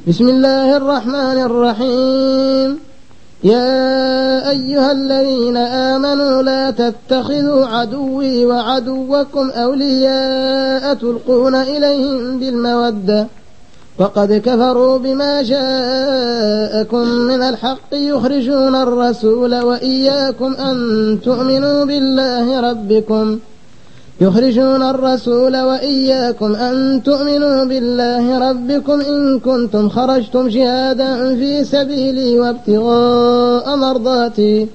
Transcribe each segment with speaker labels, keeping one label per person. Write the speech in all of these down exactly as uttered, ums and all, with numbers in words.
Speaker 1: بسم الله الرحمن الرحيم. يا أيها الذين آمنوا لا تتخذوا عدوي وعدوكم أولياء تلقون إليهم بالمودة وقد كفروا بما جاءكم من الحق يخرجون الرسول وإياكم أن تؤمنوا بالله ربكم يخرجون الرسول وإياكم أن تؤمنوا بالله ربكم إن كنتم خرجتم جهادا في سبيلي وابتغاء مرضاتي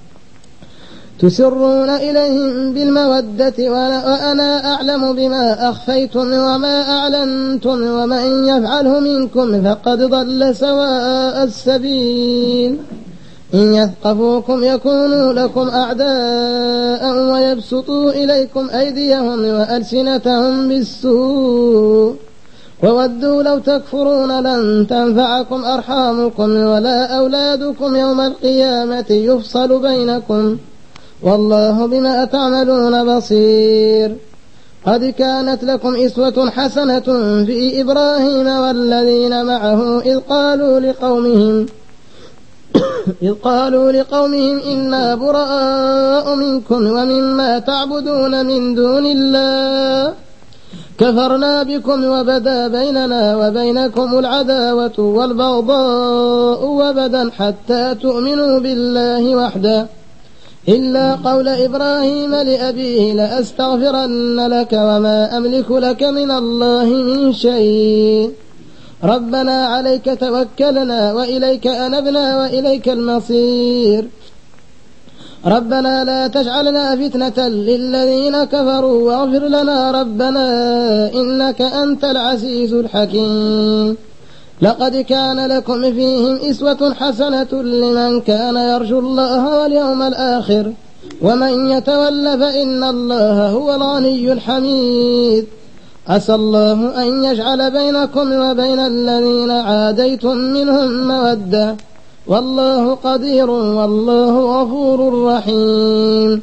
Speaker 1: تسرون إليهم بالمودة وأنا أعلم بما أخفيتم وما أعلنتم ومن يفعله منكم فقد ضل سواء السبيل. إن يثقفوكم يكونوا لكم أعداء ويبسطوا إليكم أيديهم وألسنتهم بالسوء وودوا لو تكفرون لن تنفعكم أرحامكم ولا أولادكم يوم القيامة يفصل بينكم والله بما تعملون بصير. قد كانت لكم أسوة حسنة في إبراهيم والذين معه إذ قالوا لقومهم إذ قالوا لقومهم إنا براء منكم ومما تعبدون من دون الله كفرنا بكم وبدا بيننا وبينكم العداوة والبغضاء وبدا حتى تؤمنوا بالله وحده إلا قول إبراهيم لأبيه لأستغفرن لك وما أملك لك من الله من شيء ربنا عليك توكلنا وإليك أنبنا وإليك المصير ربنا لا تجعلنا فتنة للذين كفروا واغفر لنا ربنا إنك أنت العزيز الحكيم. لقد كان لكم فيهم أسوة حسنة لمن كان يرجو الله واليوم الآخر ومن يتول فإن الله هو الغني الحميد. عسى الله أن يجعل بينكم وبين الذين عاديتم منهم مودة والله قدير والله غفور رحيم.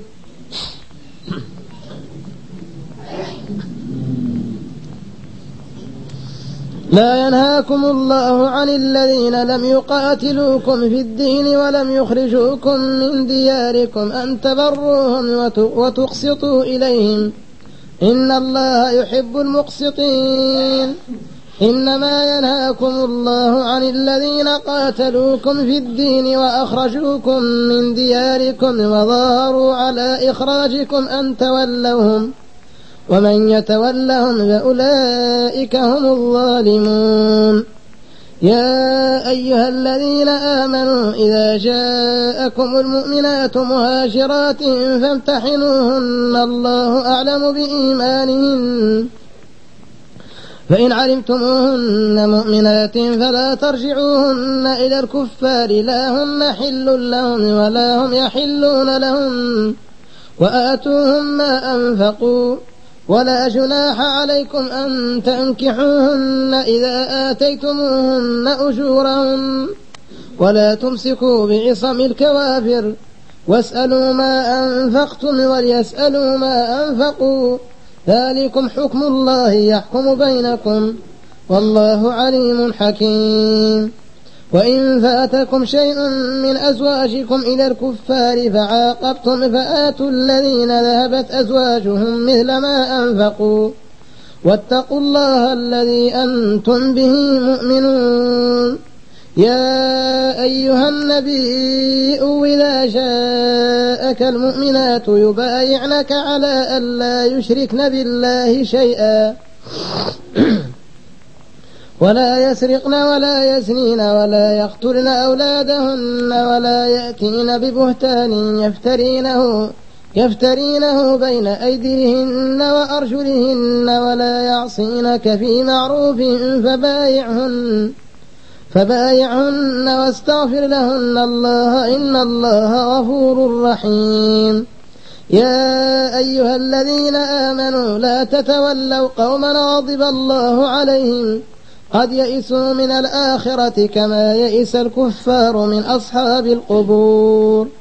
Speaker 1: لا ينهاكم الله عن الذين لم يقاتلوكم في الدين ولم يخرجوكم من دياركم أن تبروهم وتقسطوا إليهم إن الله يحب المقسطين. إنما ينهاكم الله عن الذين قاتلوكم في الدين وأخرجوكم من دياركم وظاهروا على إخراجكم أن تولوهم ومن يتولهم فأولئك هم الظالمون. يا أيها الذين آمنوا إذا جاءكم المؤمنات مهاجرات فامتحنوهن الله أعلم بإيمانهن فإن علمتموهن مؤمنات فلا ترجعوهن إلى الكفار لا هن حل لهم ولا هم يحلون لهم وآتوهم ما أنفقوا ولا جناح عليكم أن تنكحوهن إذا آتيتموهن أجورهن ولا تمسكوا بعصم الكوافر واسألوا ما أنفقتم وليسألوا ما أنفقوا ذلكم حكم الله يحكم بينكم والله عليم حكيم. وإن فاتكم شيء من أزواجكم إلى الكفار فعاقبتم فآتوا الذين ذهبت أزواجهم مثل ما أنفقوا واتقوا الله الذي أنتم به مؤمنون. يا أيها النبي إذا جاءك المؤمنات يبايعنك على ألا يشركن بالله شيئا ولا يسرقن ولا يزنين ولا يقتلن أولادهن ولا يأتين ببهتان يفترينه يفترينه بين أيديهن وأرجلهن ولا يعصينك في معروف فبايعهن فبايعهن واستغفر لهن الله إن الله غفور رحيم. يا أيها الذين آمنوا لا تتولوا قوما غضب الله عليهم قد يئسوا من الآخرة كما يئس الكفار من أصحاب القبور.